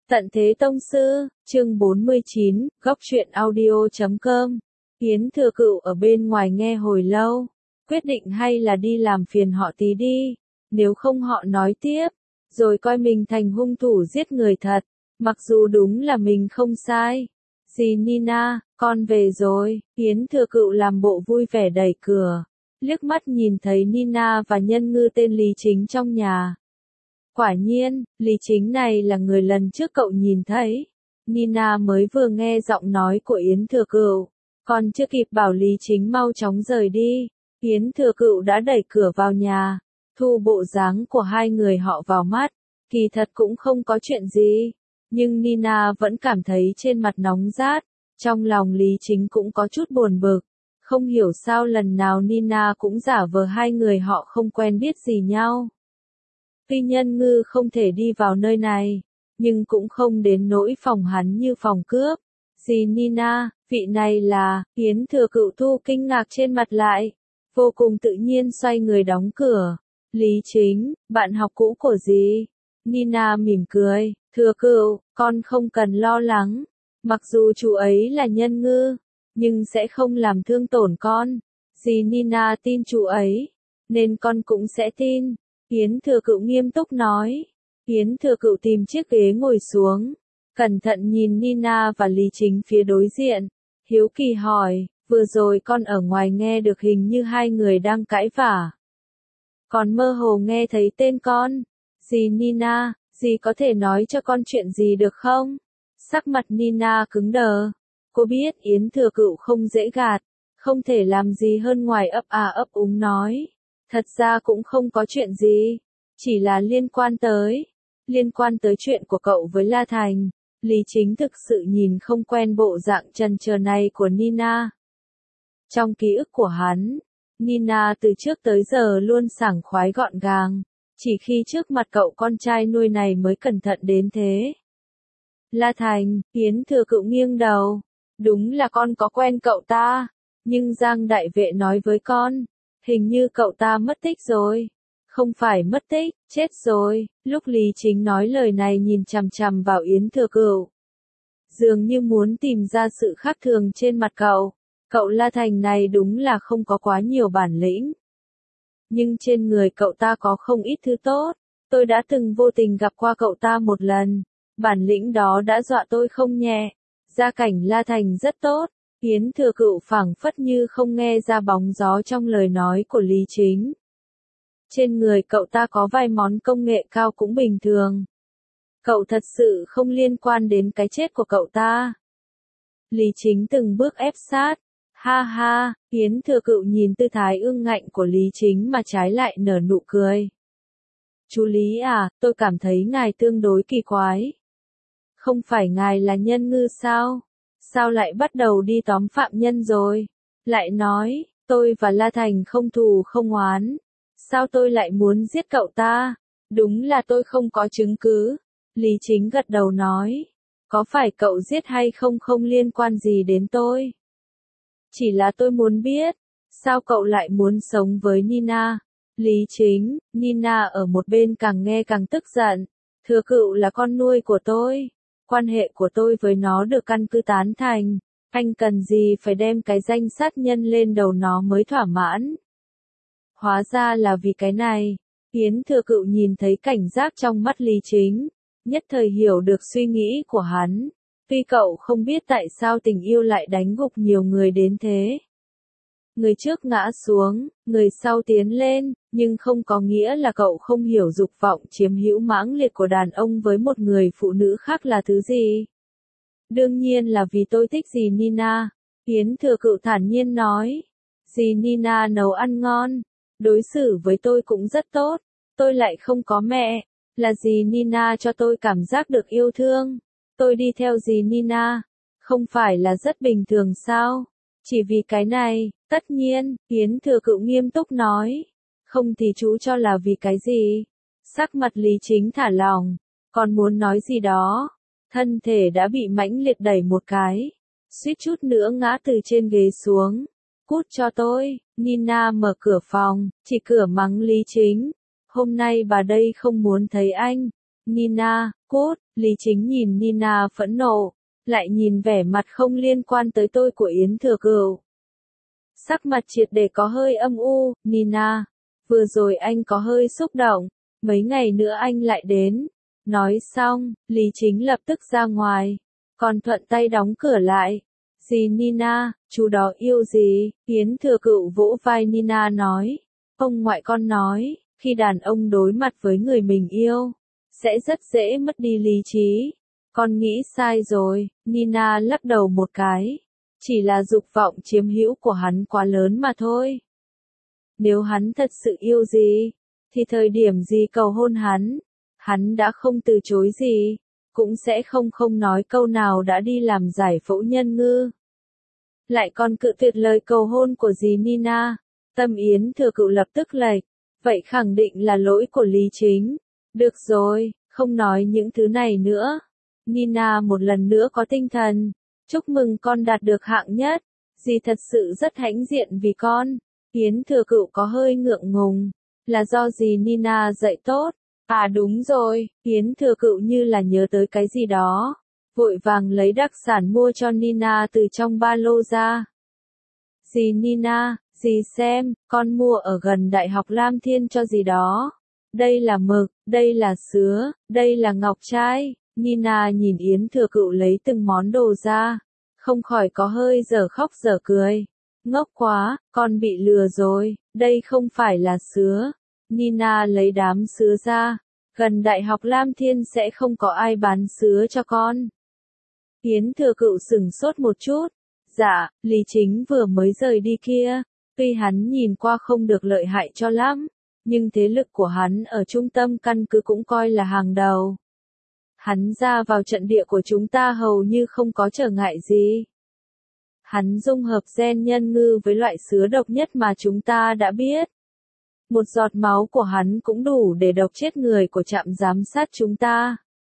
Tận Thế Tông Sư, chương 49, góc truyện audio.com. Yến Thừa Cựu ở bên ngoài nghe hồi lâu, quyết định hay là đi làm phiền họ tí đi, nếu không họ nói tiếp, rồi coi mình thành hung thủ giết người thật, mặc dù đúng là mình không sai. Dì Nina, con về rồi, Yến Thừa Cựu làm bộ vui vẻ đẩy cửa, liếc mắt nhìn thấy Nina và nhân ngư tên Lý Chính trong nhà. Quả nhiên, Lý Chính này là người lần trước cậu nhìn thấy. Nina mới vừa nghe giọng nói của Yến Thừa Cựu, còn chưa kịp bảo Lý Chính mau chóng rời đi, Yến Thừa Cựu đã đẩy cửa vào nhà, thu bộ dáng của hai người họ vào mắt, kỳ thật cũng không có chuyện gì, nhưng Nina vẫn cảm thấy trên mặt nóng rát, trong lòng Lý Chính cũng có chút buồn bực, không hiểu sao lần nào Nina cũng giả vờ hai người họ không quen biết gì nhau. Tuy nhân ngư không thể đi vào nơi này, nhưng cũng không đến nỗi phòng hắn như phòng cướp. Dì Nina, vị này là, Yến Thừa Cựu thu kinh ngạc trên mặt lại, vô cùng tự nhiên xoay người đóng cửa. Lý Chính, bạn học cũ của dì. Nina mỉm cười, Thừa Cựu, con không cần lo lắng, mặc dù chú ấy là nhân ngư, nhưng sẽ không làm thương tổn con. Dì Nina tin chú ấy, nên con cũng sẽ tin. Yến Thừa Cựu nghiêm túc nói. Yến Thừa Cựu tìm chiếc ghế ngồi xuống, cẩn thận nhìn Nina và Lý Chính phía đối diện, hiếu kỳ hỏi, vừa rồi con ở ngoài nghe được hình như hai người đang cãi vả. Còn mơ hồ nghe thấy tên con. Dì Nina, dì có thể nói cho con chuyện gì được không? Sắc mặt Nina cứng đờ. Cô biết Yến Thừa Cựu không dễ gạt, không thể làm gì hơn ngoài ấp à ấp úng nói. Thật ra cũng không có chuyện gì, chỉ là liên quan tới chuyện của cậu với La Thành. Lý Chính thực sự nhìn không quen bộ dạng chần chờ này của Nina. Trong ký ức của hắn, Nina từ trước tới giờ luôn sảng khoái gọn gàng, chỉ khi trước mặt cậu con trai nuôi này mới cẩn thận đến thế. La Thành, Yến Thừa Cựu nghiêng đầu, đúng là con có quen cậu ta, nhưng Giang đại vệ nói với con, hình như cậu ta mất tích rồi. Không phải mất tích, chết rồi. Lúc Lý Chính nói lời này nhìn chằm chằm vào Yến Thừa Cựu, dường như muốn tìm ra sự khác thường trên mặt cậu. Cậu La Thành này đúng là không có quá nhiều bản lĩnh. Nhưng trên người cậu ta có không ít thứ tốt. Tôi đã từng vô tình gặp qua cậu ta một lần. Bản lĩnh đó đã dọa tôi không nhẹ. Gia cảnh La Thành rất tốt. Yến Thừa Cựu phảng phất như không nghe ra bóng gió trong lời nói của Lý Chính. Trên người cậu ta có vài món công nghệ cao cũng bình thường. Cậu thật sự không liên quan đến cái chết của cậu ta. Lý Chính từng bước ép sát. Ha ha, Yến Thừa Cựu nhìn tư thái ương ngạnh của Lý Chính mà trái lại nở nụ cười. Chú Lý à, tôi cảm thấy ngài tương đối kỳ quái. Không phải ngài là nhân ngư sao? Sao lại bắt đầu đi tóm phạm nhân rồi? Lại nói, tôi và La Thành không thù không oán. Sao tôi lại muốn giết cậu ta? Đúng là tôi không có chứng cứ. Lý Chính gật đầu nói. Có phải cậu giết hay không không liên quan gì đến tôi. Chỉ là tôi muốn biết, sao cậu lại muốn sống với Nina? Lý Chính, Nina ở một bên càng nghe càng tức giận. Thừa Cựu là con nuôi của tôi. Quan hệ của tôi với nó được căn cứ tán thành. Anh cần gì phải đem cái danh sát nhân lên đầu nó mới thỏa mãn. Hóa ra là vì cái này. Yến Thừa Cựu nhìn thấy cảnh giác trong mắt Lý Chính, nhất thời hiểu được suy nghĩ của hắn. Tuy cậu không biết tại sao tình yêu lại đánh gục nhiều người đến thế. Người trước ngã xuống, người sau tiến lên, nhưng không có nghĩa là cậu không hiểu dục vọng chiếm hữu mãng liệt của đàn ông với một người phụ nữ khác là thứ gì. Đương nhiên là vì tôi thích dì Nina. Yến Thừa Cựu thản nhiên nói. Dì Nina nấu ăn ngon, đối xử với tôi cũng rất tốt, tôi lại không có mẹ, là dì Nina cho tôi cảm giác được yêu thương. Tôi đi theo dì Nina, không phải là rất bình thường sao? Chỉ vì cái này, tất nhiên, Yến Thừa Cựu nghiêm túc nói. Không thì chú cho là vì cái gì? Sắc mặt Lý Chính thả lỏng, còn muốn nói gì đó. Thân thể đã bị mãnh liệt đẩy một cái, suýt chút nữa ngã từ trên ghế xuống. Cút cho tôi. Nina mở cửa phòng, chỉ cửa mắng Lý Chính. Hôm nay bà đây không muốn thấy anh. Nina, cút. Lý Chính nhìn Nina phẫn nộ, lại nhìn vẻ mặt không liên quan tới tôi của Yến Thừa Cửu. Sắc mặt triệt để có hơi âm u, Nina, vừa rồi anh có hơi xúc động, mấy ngày nữa anh lại đến. Nói xong, Lý Chính lập tức ra ngoài, còn thuận tay đóng cửa lại. Gì Nina, chú đó yêu gì? Yến Thừa Cửu vỗ vai Nina nói. Ông ngoại con nói, khi đàn ông đối mặt với người mình yêu, sẽ rất dễ mất đi lý trí. Con nghĩ sai rồi, Nina lắc đầu một cái. Chỉ là dục vọng chiếm hữu của hắn quá lớn mà thôi. Nếu hắn thật sự yêu gì, thì thời điểm gì cầu hôn hắn đã không từ chối gì, cũng sẽ không nói câu nào đã đi làm giải phẫu nhân ngư. Lại còn cự tuyệt lời cầu hôn của dì Nina, tâm Yến Thừa Cửu lập tức lệch, vậy khẳng định là lỗi của Lý Chính. Được rồi, không nói những thứ này nữa. Nina một lần nữa có tinh thần, chúc mừng con đạt được hạng nhất, dì thật sự rất hãnh diện vì con. Yến Thừa Cửu có hơi ngượng ngùng, là do dì Nina dạy tốt. À đúng rồi, Yến Thừa Cửu như là nhớ tới cái gì đó, vội vàng lấy đặc sản mua cho Nina từ trong ba lô ra. Dì Nina, dì xem, con mua ở gần Đại học Lam Thiên cho dì đó. Đây là mực, đây là sứa, đây là ngọc trai. Nina nhìn Yến Thừa Cửu lấy từng món đồ ra, không khỏi có hơi dở khóc dở cười. Ngốc quá, con bị lừa rồi, đây không phải là sứa. Nina lấy đám sứa ra, gần Đại học Lam Thiên sẽ không có ai bán sứa cho con. Yến Thừa Cửu sửng sốt một chút. Dạ, Lý Chính vừa mới rời đi kia, tuy hắn nhìn qua không được lợi hại cho lắm, nhưng thế lực của hắn ở trung tâm căn cứ cũng coi là hàng đầu. Hắn ra vào trận địa của chúng ta hầu như không có trở ngại gì. Hắn dung hợp gen nhân ngư với loại sứa độc nhất mà chúng ta đã biết. Một giọt máu của hắn cũng đủ để độc chết người của trạm giám sát chúng ta.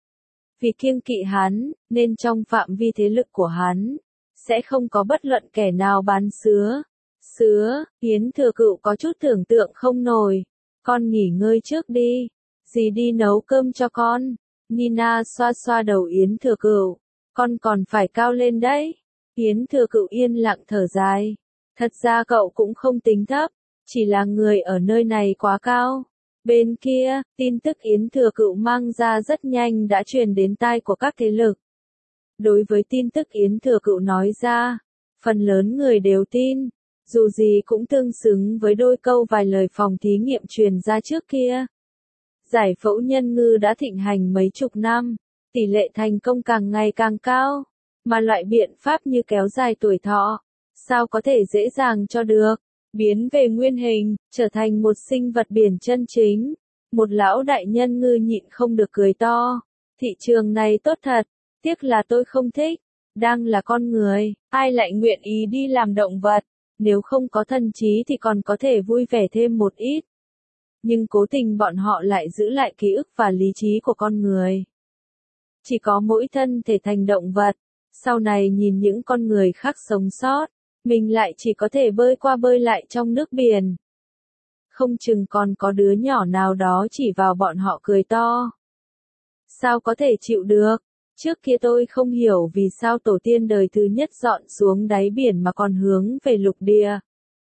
Vì kiêng kỵ hắn, nên trong phạm vi thế lực của hắn, sẽ không có bất luận kẻ nào bán sứa. Sứa, Yến Thừa Cửu có chút tưởng tượng không nổi. Con nghỉ ngơi trước đi, dì đi nấu cơm cho con. Nina xoa xoa đầu Yến Thừa Cửu. Con còn phải cao lên đấy. Yến Thừa Cửu yên lặng thở dài. Thật ra cậu cũng không tính thấp, chỉ là người ở nơi này quá cao. Bên kia, tin tức Yến Thừa Cửu mang ra rất nhanh đã truyền đến tai của các thế lực. Đối với tin tức Yến Thừa Cửu nói ra, phần lớn người đều tin, dù gì cũng tương xứng với đôi câu vài lời phòng thí nghiệm truyền ra trước kia. Giải phẫu nhân ngư đã thịnh hành mấy chục năm, tỷ lệ thành công càng ngày càng cao, mà loại biện pháp như kéo dài tuổi thọ, sao có thể dễ dàng cho được, biến về nguyên hình, trở thành một sinh vật biển chân chính. Một lão đại nhân ngư nhịn không được cười to, thị trường này tốt thật, tiếc là tôi không thích, đang là con người, ai lại nguyện ý đi làm động vật, nếu không có thần trí thì còn có thể vui vẻ thêm một ít. Nhưng cố tình bọn họ lại giữ lại ký ức và lý trí của con người. Chỉ có mỗi thân thể thành động vật, sau này nhìn những con người khác sống sót, mình lại chỉ có thể bơi qua bơi lại trong nước biển. Không chừng còn có đứa nhỏ nào đó chỉ vào bọn họ cười to. Sao có thể chịu được? Trước kia tôi không hiểu vì sao tổ tiên đời thứ nhất dọn xuống đáy biển mà còn hướng về lục địa.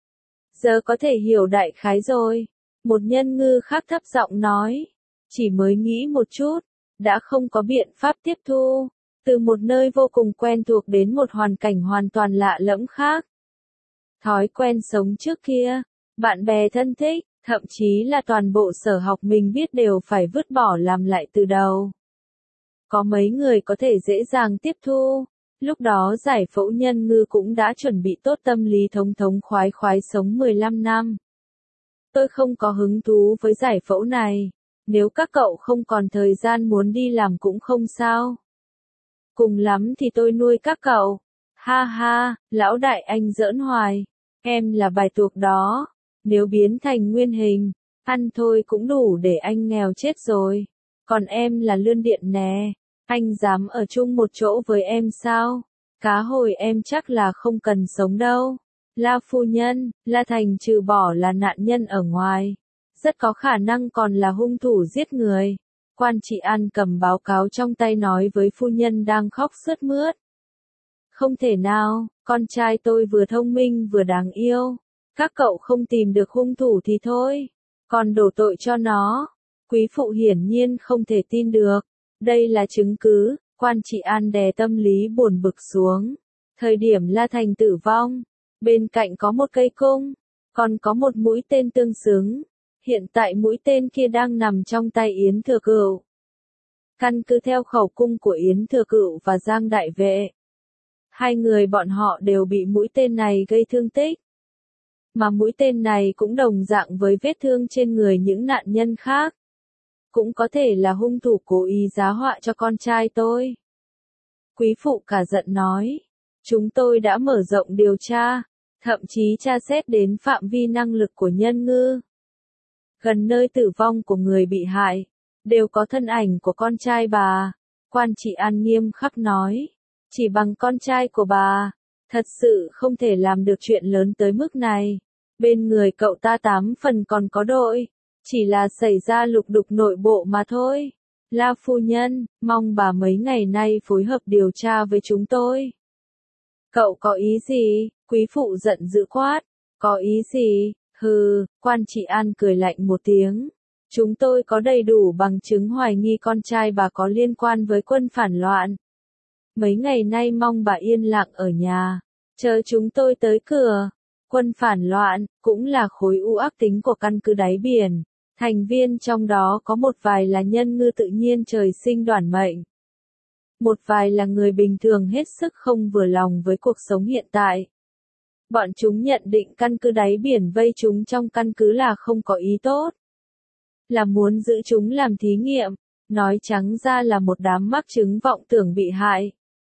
Giờ có thể hiểu đại khái rồi. Một nhân ngư khác thấp giọng nói. Chỉ mới nghĩ một chút, đã không có biện pháp tiếp thu. Từ một nơi vô cùng quen thuộc đến một hoàn cảnh hoàn toàn lạ lẫm khác. Thói quen sống trước kia, bạn bè thân thích, thậm chí là toàn bộ sở học mình biết đều phải vứt bỏ làm lại từ đầu. Có mấy người có thể dễ dàng tiếp thu, lúc đó giải phẫu nhân ngư cũng đã chuẩn bị tốt tâm lý thống thống khoái khoái sống 15 năm. Tôi không có hứng thú với giải phẫu này, nếu các cậu không còn thời gian muốn đi làm cũng không sao. Cùng lắm thì tôi nuôi các cậu. Ha ha, lão đại anh giỡn hoài, em là bài tuộc đó, nếu biến thành nguyên hình, ăn thôi cũng đủ để anh nghèo chết rồi. Còn em là lươn điện nè, anh dám ở chung một chỗ với em sao? Cá hồi em chắc là không cần sống đâu. La phu nhân, La Thành trừ bỏ là nạn nhân ở ngoài, rất có khả năng còn là hung thủ giết người. Quan trị an cầm báo cáo trong tay nói với phu nhân đang khóc sướt mướt. Không thể nào, con trai tôi vừa thông minh vừa đáng yêu. Các cậu không tìm được hung thủ thì thôi, còn đổ tội cho nó. Quý phụ hiển nhiên không thể tin được. Đây là chứng cứ. Quan trị an đè tâm lý buồn bực xuống. Thời điểm La Thành tử vong, bên cạnh có một cây cung, còn có một mũi tên tương xứng. Hiện tại mũi tên kia đang nằm trong tay Yến Thừa Cửu. Căn cứ theo khẩu cung của Yến Thừa Cửu và Giang Đại Vệ, hai người bọn họ đều bị mũi tên này gây thương tích. Mà mũi tên này cũng đồng dạng với vết thương trên người những nạn nhân khác. Cũng có thể là hung thủ cố ý giá họa cho con trai tôi. Quý phụ cả giận nói. Chúng tôi đã mở rộng điều tra, thậm chí tra xét đến phạm vi năng lực của Nhân Ngư. Gần nơi tử vong của người bị hại, đều có thân ảnh của con trai bà. Quan trị an nghiêm khắc nói. Chỉ bằng con trai của bà, thật sự không thể làm được chuyện lớn tới mức này. Bên người cậu ta 8 phần còn có đội, chỉ là xảy ra lục đục nội bộ mà thôi. La phu nhân, mong bà mấy ngày nay phối hợp điều tra với chúng tôi. Cậu có ý gì? Quý phụ giận dữ quát. Có ý gì? Hừ, quan trị an cười lạnh một tiếng. Chúng tôi có đầy đủ bằng chứng hoài nghi con trai bà có liên quan với quân phản loạn. Mấy ngày nay mong bà yên lặng ở nhà, chờ chúng tôi tới cửa. Quân phản loạn, cũng là khối u ác tính của căn cứ đáy biển. Thành viên trong đó có một vài là nhân ngư tự nhiên trời sinh đoản mệnh. Một vài là người bình thường hết sức không vừa lòng với cuộc sống hiện tại. Bọn chúng nhận định căn cứ đáy biển vây chúng trong căn cứ là không có ý tốt. Là muốn giữ chúng làm thí nghiệm, nói trắng ra là một đám mắc chứng vọng tưởng bị hại.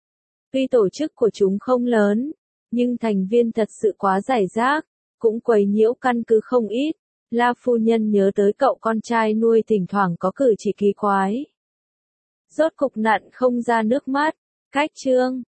Tuy tổ chức của chúng không lớn, nhưng thành viên thật sự quá rải rác, cũng quấy nhiễu căn cứ không ít. La phu nhân nhớ tới cậu con trai nuôi thỉnh thoảng có cử chỉ kỳ quái. Rốt cục nặn không ra nước mắt. Cách chương